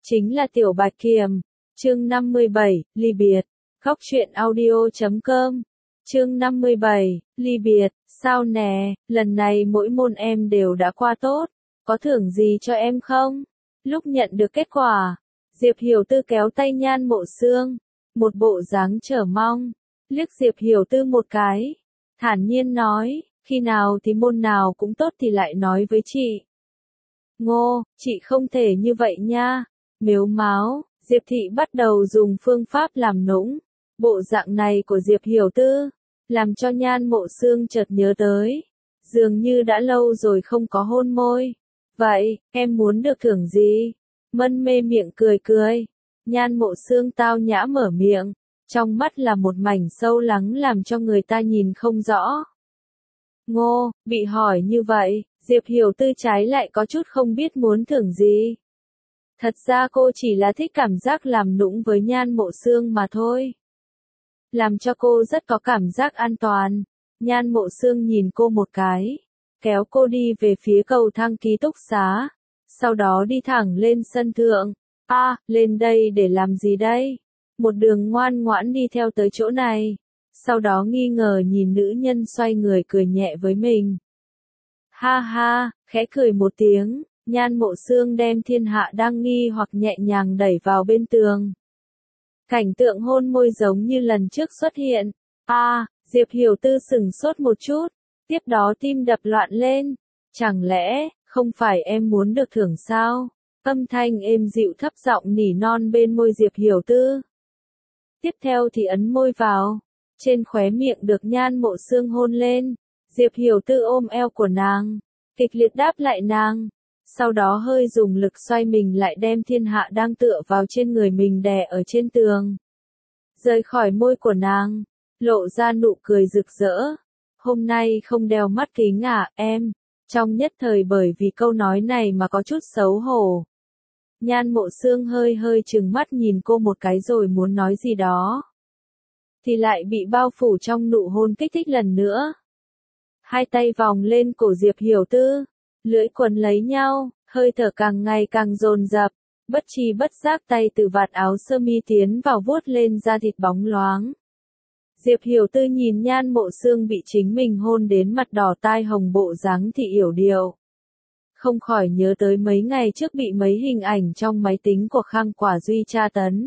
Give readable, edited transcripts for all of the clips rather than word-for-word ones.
chính là Tiểu Bạch Kiềm. Chương 57, ly biệt. Góc truyện audio.com. Chương 57, ly biệt. Sao nè, lần này mỗi môn em đều đã qua tốt, có thưởng gì cho em không? Lúc nhận được kết quả, Diệp Hiểu Tư kéo tay Nhan Mộ Sương, một bộ dáng chờ mong, liếc Diệp Hiểu Tư một cái, thản nhiên nói, khi nào thì môn nào cũng tốt thì lại nói với chị. Ngô, chị không thể như vậy nha. Mếu máo, Diệp Thị bắt đầu dùng phương pháp làm nũng. Bộ dạng này của Diệp Hiểu Tư, làm cho Nhan Mộ Sương chợt nhớ tới. Dường như đã lâu rồi không có hôn môi. Vậy, em muốn được thưởng gì? Mân mê miệng cười cười. Nhan Mộ Sương tao nhã mở miệng. Trong mắt là một mảnh sâu lắng làm cho người ta nhìn không rõ. Ngô, bị hỏi như vậy, Diệp Hiểu Tư trái lại có chút không biết muốn thưởng gì. Thật ra cô chỉ là thích cảm giác làm nũng với Nhan Mộ Sương mà thôi. Làm cho cô rất có cảm giác an toàn. Nhan Mộ Sương nhìn cô một cái, kéo cô đi về phía cầu thang ký túc xá, sau đó đi thẳng lên sân thượng. Lên đây để làm gì đây? Một đường ngoan ngoãn đi theo tới chỗ này. Sau đó nghi ngờ nhìn nữ nhân xoay người cười nhẹ với mình. Ha ha, khẽ cười một tiếng, Nhan Mộ Sương đem thiên hạ đang nghi hoặc nhẹ nhàng đẩy vào bên tường. Cảnh tượng hôn môi giống như lần trước xuất hiện. Diệp Hiểu Tư sửng sốt một chút, tiếp đó tim đập loạn lên. Chẳng lẽ, không phải em muốn được thưởng sao? Âm thanh êm dịu thấp giọng nỉ non bên môi Diệp Hiểu Tư. Tiếp theo thì ấn môi vào. Trên khóe miệng được Nhan Mộ Sương hôn lên. Diệp Hiểu Tư ôm eo của nàng, kịch liệt đáp lại nàng. Sau đó hơi dùng lực xoay mình lại đem thiên hạ đang tựa vào trên người mình đè ở trên tường. Rời khỏi môi của nàng, lộ ra nụ cười rực rỡ. Hôm nay không đeo mắt kính em? Trong nhất thời bởi vì câu nói này mà có chút xấu hổ. Nhan Mộ Sương hơi trừng mắt nhìn cô một cái rồi muốn nói gì đó. Thì lại bị bao phủ trong nụ hôn kích thích lần nữa. Hai tay vòng lên cổ Diệp Hiểu Tư, lưỡi quấn lấy nhau, hơi thở càng ngày càng dồn dập, bất tri bất giác tay từ vạt áo sơ mi tiến vào vuốt lên da thịt bóng loáng. Diệp Hiểu Tư nhìn Nhan Mộ Sương bị chính mình hôn đến mặt đỏ tai hồng bộ dáng thì yểu điệu. Không khỏi nhớ tới mấy ngày trước bị mấy hình ảnh trong máy tính của Khang Quả Duy tra tấn.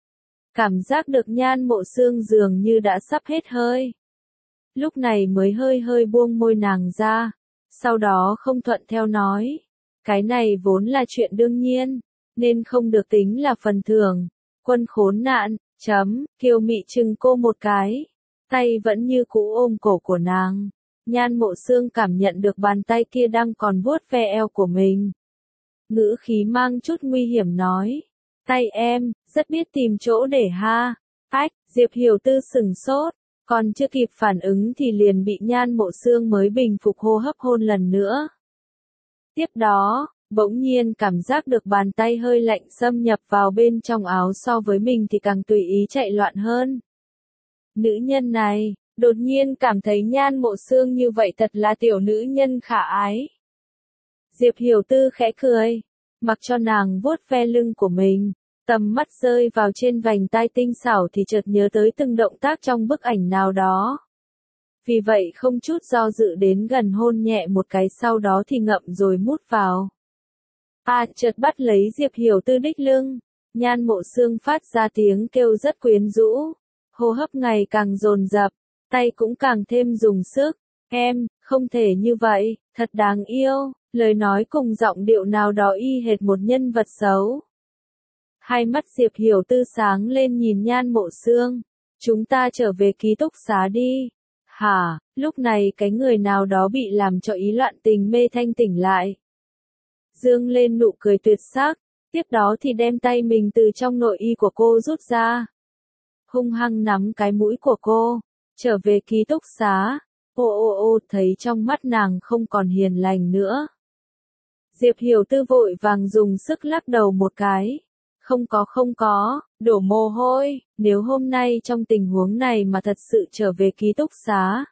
Cảm giác được Nhan Mộ Sương dường như đã sắp hết hơi. Lúc này mới hơi buông môi nàng ra, sau đó không thuận theo nói. Cái này vốn là chuyện đương nhiên, nên không được tính là phần thưởng. Quân khốn nạn, Kiều Mị chừng cô một cái, tay vẫn như cũ ôm cổ của nàng. Nhan Mộ Sương cảm nhận được bàn tay kia đang còn vuốt ve eo của mình. Ngữ khí mang chút nguy hiểm nói. Tay em, rất biết tìm chỗ để ha. Diệp Hiểu Tư sửng sốt, còn chưa kịp phản ứng thì liền bị Nhan Mộ Sương mới bình phục hô hấp hôn lần nữa. Tiếp đó, bỗng nhiên cảm giác được bàn tay hơi lạnh xâm nhập vào bên trong áo so với mình thì càng tùy ý chạy loạn hơn. Nữ nhân này, đột nhiên cảm thấy Nhan Mộ Sương như vậy thật là tiểu nữ nhân khả ái. Diệp Hiểu Tư khẽ cười, mặc cho nàng vuốt ve lưng của mình, tầm mắt rơi vào trên vành tai tinh xảo thì chợt nhớ tới từng động tác trong bức ảnh nào đó. Vì vậy không chút do dự đến gần hôn nhẹ một cái sau đó thì ngậm rồi mút vào. Chợt bắt lấy Diệp Hiểu Tư đích lưng, Nhan Mộ Sương phát ra tiếng kêu rất quyến rũ, hô hấp ngày càng dồn dập, tay cũng càng thêm dùng sức. Em, không thể như vậy, thật đáng yêu, lời nói cùng giọng điệu nào đó y hệt một nhân vật xấu. Hai mắt Diệp Hiểu Tư sáng lên nhìn Nhan Mộ Sương, chúng ta trở về ký túc xá đi. Lúc này cái người nào đó bị làm cho ý loạn tình mê thanh tỉnh lại. Dương lên nụ cười tuyệt sắc, tiếp đó thì đem tay mình từ trong nội y của cô rút ra. Hung hăng nắm cái mũi của cô, trở về ký túc xá. Thấy trong mắt nàng không còn hiền lành nữa. Diệp Hiểu Tư vội vàng dùng sức lắc đầu một cái. Không có, đổ mồ hôi, nếu hôm nay trong tình huống này mà thật sự trở về ký túc xá.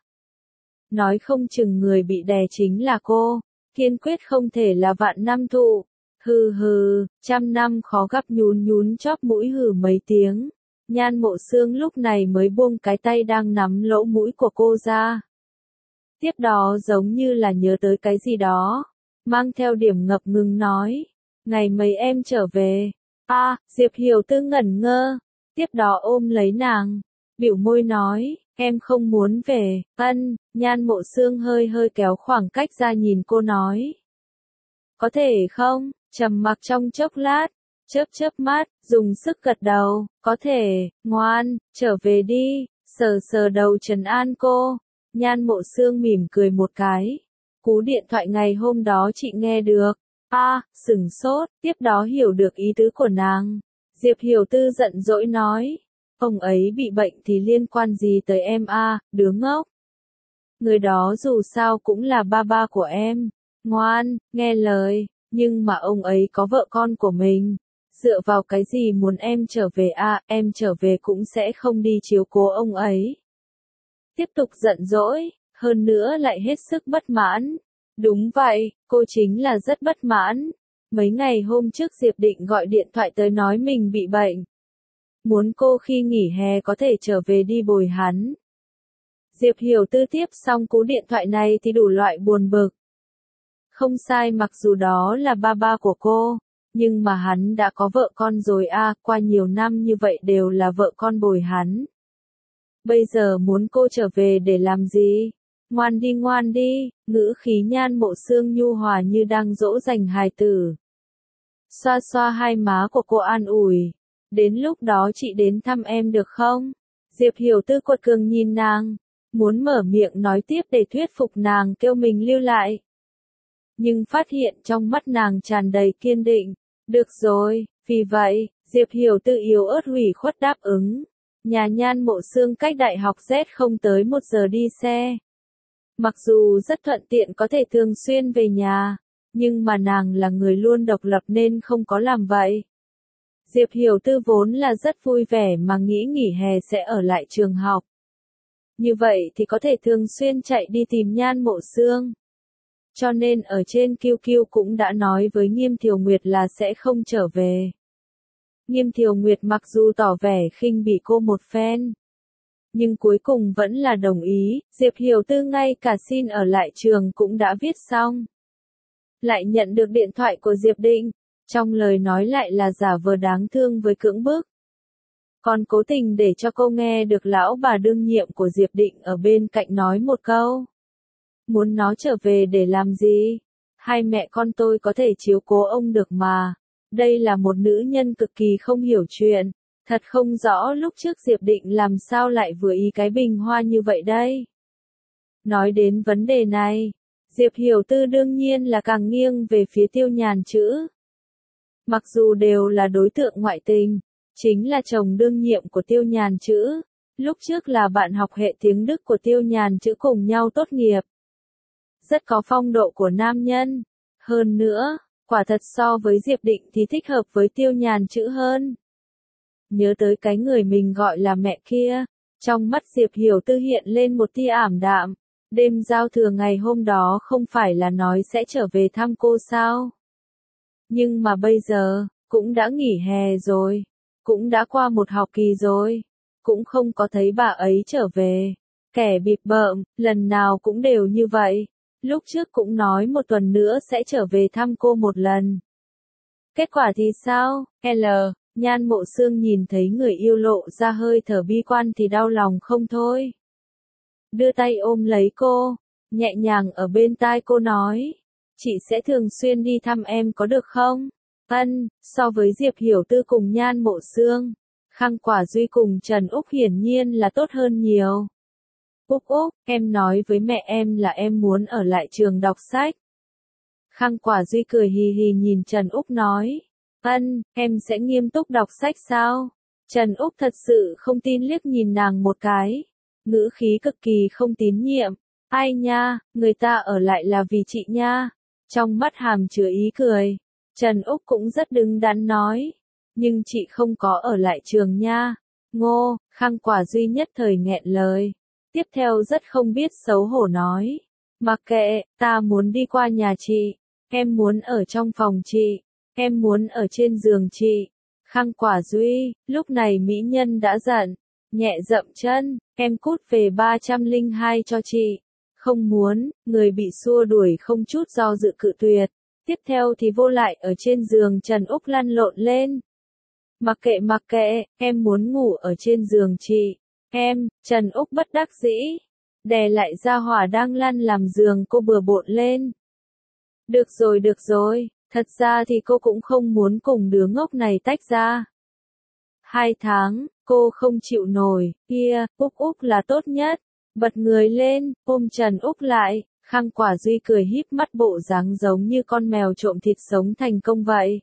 Nói không chừng người bị đè chính là cô, kiên quyết không thể là Vạn Nam Thụ. Hừ hừ, trăm năm khó gặp nhún nhún chóp mũi hừ mấy tiếng. Nhan Mộ Xương lúc này mới buông cái tay đang nắm lỗ mũi của cô ra. Tiếp đó giống như là nhớ tới cái gì đó, mang theo điểm ngập ngừng nói, ngày mấy em trở về. Diệp Hiểu Tư ngẩn ngơ, tiếp đó ôm lấy nàng, bĩu môi nói, em không muốn về. Nhan Mộ Xương hơi hơi kéo khoảng cách ra nhìn cô nói. Có thể không? Trầm mặc trong chốc lát, chớp chớp mắt, dùng sức gật đầu, có thể, ngoan, trở về đi, sờ sờ đầu trấn an cô. Nhan Mộ Xương mỉm cười một cái. Cú điện thoại ngày hôm đó chị nghe được. Sửng sốt, tiếp đó hiểu được ý tứ của nàng. Diệp Hiểu Tư giận dỗi nói. Ông ấy bị bệnh thì liên quan gì tới em đứa ngốc. Người đó dù sao cũng là ba ba của em. Ngoan, nghe lời, nhưng mà ông ấy có vợ con của mình. Dựa vào cái gì muốn em trở về em trở về cũng sẽ không đi chiếu cố ông ấy. Tiếp tục giận dỗi, hơn nữa lại hết sức bất mãn. Đúng vậy, cô chính là rất bất mãn. Mấy ngày hôm trước Diệp Định gọi điện thoại tới nói mình bị bệnh. Muốn cô khi nghỉ hè có thể trở về đi bồi hắn. Diệp Hiểu Tư tiếp xong cú điện thoại này thì đủ loại buồn bực. Không sai, mặc dù đó là ba ba của cô, nhưng mà hắn đã có vợ con rồi qua nhiều năm như vậy đều là vợ con bồi hắn. Bây giờ muốn cô trở về để làm gì? Ngoan đi, ngữ khí Nhan Mộ Xương nhu hòa như đang dỗ dành hài tử. Xoa xoa hai má của cô an ủi. Đến lúc đó chị đến thăm em được không? Diệp Hiểu Tư quật cường nhìn nàng, muốn mở miệng nói tiếp để thuyết phục nàng kêu mình lưu lại. Nhưng phát hiện trong mắt nàng tràn đầy kiên định. Được rồi, vì vậy, Diệp Hiểu Tư yếu ớt hủy khuất đáp ứng. Nhà Nhan Mộ Xương cách đại học Z không tới 1 giờ đi xe. Mặc dù rất thuận tiện có thể thường xuyên về nhà, nhưng mà nàng là người luôn độc lập nên không có làm vậy. Diệp Hiểu Tư vốn là rất vui vẻ mà nghĩ nghỉ hè sẽ ở lại trường học. Như vậy thì có thể thường xuyên chạy đi tìm Nhan Mộ Xương. Cho nên ở trên QQ cũng đã nói với Nghiêm Thiều Nguyệt là sẽ không trở về. Nghiêm Thiều Nguyệt mặc dù tỏ vẻ khinh bỉ cô một phen, nhưng cuối cùng vẫn là đồng ý. Diệp Hiểu Tư ngay cả xin ở lại trường cũng đã viết xong. Lại nhận được điện thoại của Diệp Định, trong lời nói lại là giả vờ đáng thương với cưỡng bức. Còn cố tình để cho cô nghe được lão bà đương nhiệm của Diệp Định ở bên cạnh nói một câu. Muốn nó trở về để làm gì? Hai mẹ con tôi có thể chiếu cố ông được mà. Đây là một nữ nhân cực kỳ không hiểu chuyện. Thật không rõ lúc trước Diệp Định làm sao lại vừa ý cái bình hoa như vậy đây. Nói đến vấn đề này, Diệp Hiểu Tư đương nhiên là càng nghiêng về phía Tiêu Nhàn Chữ. Mặc dù đều là đối tượng ngoại tình, chính là chồng đương nhiệm của Tiêu Nhàn Chữ. Lúc trước là bạn học hệ tiếng Đức của Tiêu Nhàn Chữ cùng nhau tốt nghiệp. Rất có phong độ của nam nhân. Hơn nữa, quả thật so với Diệp Định thì thích hợp với Tiêu Nhàn Chữ hơn. Nhớ tới cái người mình gọi là mẹ kia, trong mắt Diệp Hiểu Tư hiện lên một tia ảm đạm. Đêm giao thừa ngày hôm đó không phải là nói sẽ trở về thăm cô sao? Nhưng mà bây giờ, cũng đã nghỉ hè rồi, cũng đã qua một học kỳ rồi, cũng không có thấy bà ấy trở về. Kẻ bịp bợm, lần nào cũng đều như vậy. Lúc trước cũng nói một tuần nữa sẽ trở về thăm cô một lần. Kết quả thì sao? Nhan Mộ Xương nhìn thấy người yêu lộ ra hơi thở bi quan thì đau lòng không thôi. Đưa tay ôm lấy cô, nhẹ nhàng ở bên tai cô nói. Chị sẽ thường xuyên đi thăm em có được không? So với Diệp Hiểu Tư cùng Nhan Mộ Xương, Khang Quả Duy cùng Trần Úc hiển nhiên là tốt hơn nhiều. Úc, em nói với mẹ em là em muốn ở lại trường đọc sách. Khang Quả Duy cười hì hì nhìn Trần Úc nói. Em sẽ nghiêm túc đọc sách sao? Trần Úc thật sự không tin liếc nhìn nàng một cái. Ngữ khí cực kỳ không tín nhiệm. Ai nha, người ta ở lại là vì chị nha. Trong mắt hàm chứa ý cười. Trần Úc cũng rất đứng đắn nói. Nhưng chị không có ở lại trường nha. Ngô, Khang Quả Duy nhất thời nghẹn lời. Tiếp theo rất không biết xấu hổ nói. Mặc kệ, ta muốn đi qua nhà chị. Em muốn ở trong phòng chị. em muốn ở trên giường chị. Khang Quả Duy, lúc này mỹ nhân đã giận, nhẹ dậm chân, em cút về 302 cho chị. Không muốn, người bị xua đuổi không chút do dự cự tuyệt. Tiếp theo thì vô lại ở trên giường Trần Úc lăn lộn lên. Mặc kệ, em muốn ngủ ở trên giường chị. Em, Trần Úc bất đắc dĩ. Đè lại gia hỏa đang lăn làm giường cô bừa bộn lên. Được rồi, thật ra thì cô cũng không muốn cùng đứa ngốc này tách ra. 2 tháng, cô không chịu nổi, kia, Úc là tốt nhất. Bật người lên, ôm Trần Úc lại, Khang Quả Duy cười híp mắt bộ dáng giống như con mèo trộm thịt sống thành công vậy.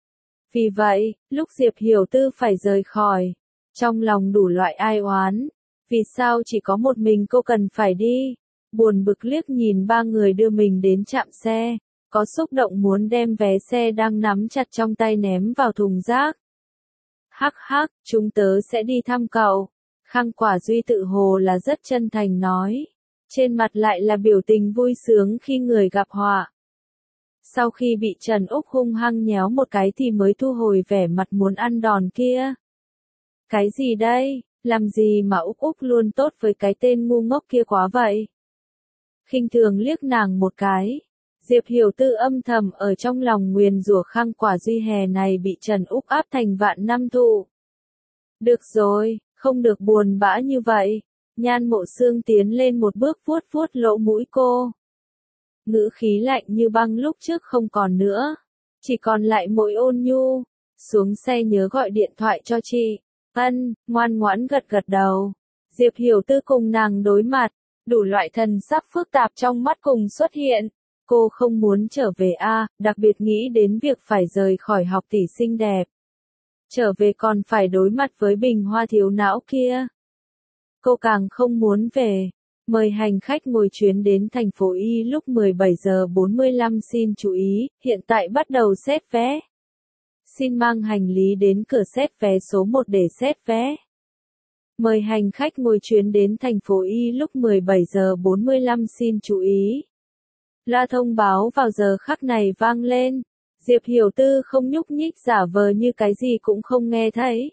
Vì vậy, lúc Diệp Hiểu Tư phải rời khỏi, trong lòng đủ loại ai oán. Vì sao chỉ có một mình cô cần phải đi? Buồn bực liếc nhìn ba người đưa mình đến trạm xe, có xúc động muốn đem vé xe đang nắm chặt trong tay ném vào thùng rác. Hắc, chúng tớ sẽ đi thăm cậu. Khang Quả Duy tự hồ là rất chân thành nói. Trên mặt lại là biểu tình vui sướng khi người gặp họa. Sau khi bị Trần Úc hung hăng nhéo một cái thì mới thu hồi vẻ mặt muốn ăn đòn kia. Cái gì đây? Làm gì mà Úc luôn tốt với cái tên ngu ngốc kia quá vậy? Khinh thường liếc nàng một cái. Diệp Hiểu Tư âm thầm ở trong lòng nguyền rủa Khang Quả Duy hè này bị Trần Úc áp thành vạn năm tù. Được rồi, không được buồn bã như vậy. Nhan Mộ Xương tiến lên một bước vuốt vuốt lỗ mũi cô. Ngữ khí lạnh như băng lúc trước không còn nữa. Chỉ còn lại mỗi ôn nhu. Xuống xe nhớ gọi điện thoại cho chị. Ân, ngoan ngoãn gật đầu. Diệp Hiểu Tư cùng nàng đối mặt. Đủ loại thần sắc phức tạp trong mắt cùng xuất hiện. Cô không muốn trở về đặc biệt nghĩ đến việc phải rời khỏi học tỷ xinh đẹp. Trở về còn phải đối mặt với bình hoa thiếu não kia. Cô càng không muốn về. Mời hành khách ngồi chuyến đến thành phố Y lúc 17 giờ 45 xin chú ý, hiện tại bắt đầu xét vé. Xin mang hành lý đến cửa xét vé số 1 để xét vé. Mời hành khách ngồi chuyến đến thành phố Y lúc 17 giờ 45 xin chú ý. Loa thông báo vào giờ khắc này vang lên. Diệp Hiểu Tư không nhúc nhích giả vờ như cái gì cũng không nghe thấy.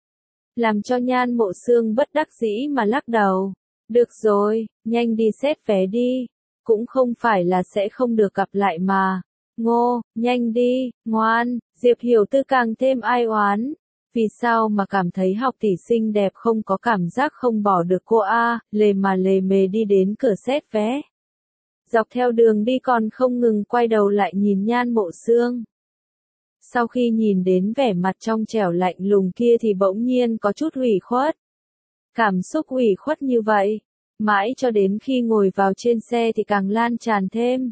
Làm cho Nhan Mộ Xương bất đắc dĩ mà lắc đầu. Được rồi, nhanh đi xét vé đi. Cũng không phải là sẽ không được gặp lại mà. Ngô, nhanh đi, ngoan. Diệp Hiểu Tư càng thêm ai oán. Vì sao mà cảm thấy học tỷ xinh đẹp không có cảm giác không bỏ được cô lề mề đi đến cửa xét vé. Dọc theo đường đi còn không ngừng quay đầu lại nhìn Nhan Mộ Xương. Sau khi nhìn đến vẻ mặt trong trẻo lạnh lùng kia thì bỗng nhiên có chút ủy khuất. Cảm xúc ủy khuất như vậy, mãi cho đến khi ngồi vào trên xe thì càng lan tràn thêm.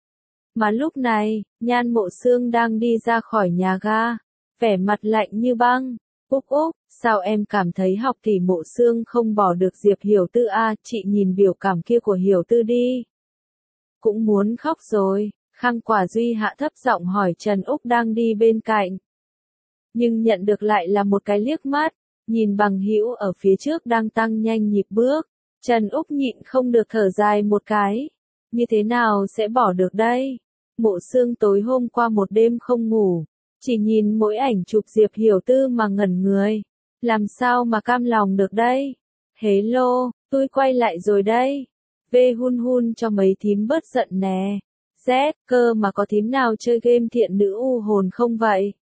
Mà lúc này, Nhan Mộ Xương đang đi ra khỏi nhà ga, vẻ mặt lạnh như băng. Úc, sao em cảm thấy học tỷ Mộ Xương không bỏ được Diệp Hiểu Tư chị nhìn biểu cảm kia của Hiểu Tư đi. Cũng muốn khóc rồi, Khang Quả Duy hạ thấp giọng hỏi Trần Úc đang đi bên cạnh. Nhưng nhận được lại là một cái liếc mắt, nhìn bằng hữu ở phía trước đang tăng nhanh nhịp bước. Trần Úc nhịn không được thở dài một cái. Như thế nào sẽ bỏ được đây? Mộ Xương tối hôm qua một đêm không ngủ. Chỉ nhìn mỗi ảnh chụp Diệp Hiểu Tư mà ngẩn người. Làm sao mà cam lòng được đây? Hello, tôi quay lại rồi đây. Về hun cho mấy thím bớt giận nè. Z, cơ mà có thím nào chơi game thiện nữ u hồn không vậy?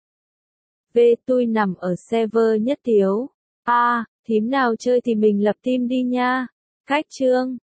Về tôi nằm ở server nhất thiếu. Thím nào chơi thì mình lập team đi nha. Cách chương.